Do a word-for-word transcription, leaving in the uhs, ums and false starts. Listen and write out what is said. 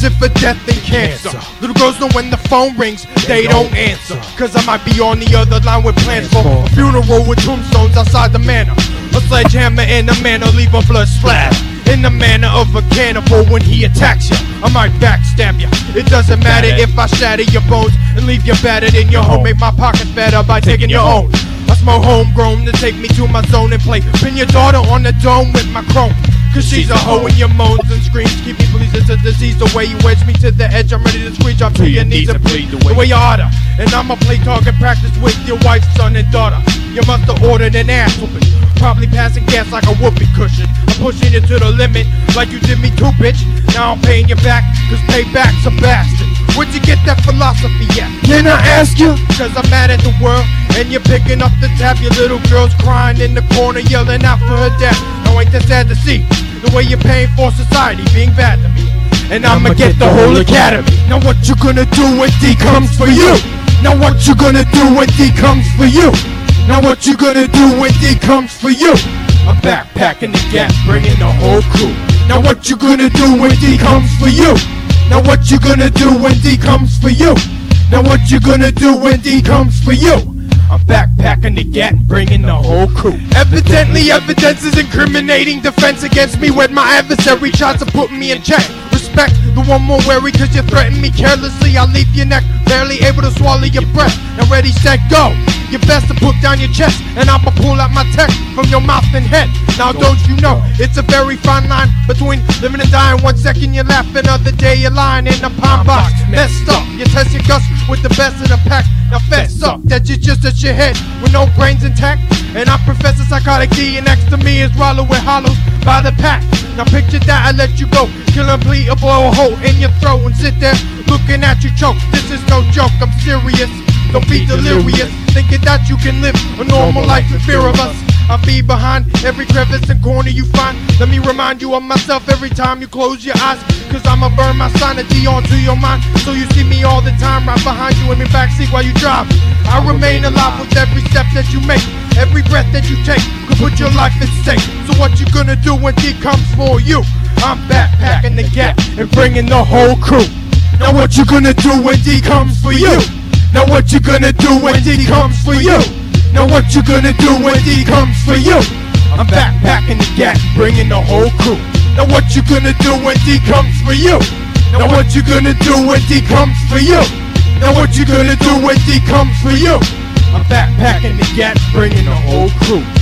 visit for death and cancer. Little girls know when the phone rings, they don't answer. Cause I might be on the other line with plans for a funeral with tombstones outside the manor. A sledgehammer in the manor, leave a blood splash. In the manner of a cannibal when he attacks you, I might backstab you. It doesn't matter if I shatter your bones and leave you battered in your home. Make my pockets better by taking your own. I smoke homegrown to take me to my zone and play. Pin your daughter on the dome with my chrome. Cause she's a hoe and your moans and screams keep me pleasing to disease. The way you wedge me to the edge, I'm ready to squeeze off to your knees and bleed the way you oughta. And I'ma play target practice with your wife, son and daughter. You must have ordered an ass whooping, probably passing gas like a whoopee cushion. I'm pushing it to the limit like you did me too, bitch. Now I'm paying you back, cause payback's a bastard. Where'd you get that philosophy at? Can I ask you? Cause I'm mad at the world and you're picking up the tab. Your little girl's crying in the corner yelling out for her dad. Now ain't that sad to see? The way you're paying for society being bad to me. And I'ma get the whole academy. Now what you gonna do when D comes for you? Now what you gonna do when D comes for you? Now what you gonna do when D comes for you? I'm backpacking the gap, bringing the whole crew. Now what you gonna do when D comes for you? Now what you gonna do when D comes for you? Now what you gonna do when D comes for you? I'm backpacking the gat, bringing the whole crew. Evidently evidence is incriminating defense against me when my adversary tries to put me in check. Respect the one more wary cause you threaten me carelessly. I'll leave your neck barely able to swallow your breath. Now ready, set, go. You best to put down your chest and I'ma pull out my text from your mouth and head. Now don't you know it's a very fine line between living and dying. One second you're laughing, other day you're lying in a pine box. Messed up, you test your guts with the best of the pack. Now fess up that you just at your head with no brains intact. And I'm Professor Psychotic D and next to me is Rollo with hollows by the pack. Now picture that I let you go, kill and bleed or blow a hole in your throat and sit there looking at you choke. This is no joke, I'm serious. Don't be delirious, thinking that you can live a normal life in fear of us. I'll be behind every crevice and corner you find. Let me remind you of myself every time you close your eyes. Cause I'ma burn my sanity onto your mind. So you see me all the time right behind you in the backseat while you drive. I remain alive with every step that you make. Every breath that you take could put your life at stake. So what you gonna do when D comes for you? I'm backpacking the gap and bringing the whole crew. Now what you gonna do when D comes for you? Now what you gonna do when D comes for you? Now what you gonna do when D comes for you? I'm backpacking the gap, bringing the whole crew. Now what you gonna do when D comes for you? Now what you gonna do when D comes for you? Now what you gonna do when D comes for you? I'm backpacking the gap, bringing the whole crew.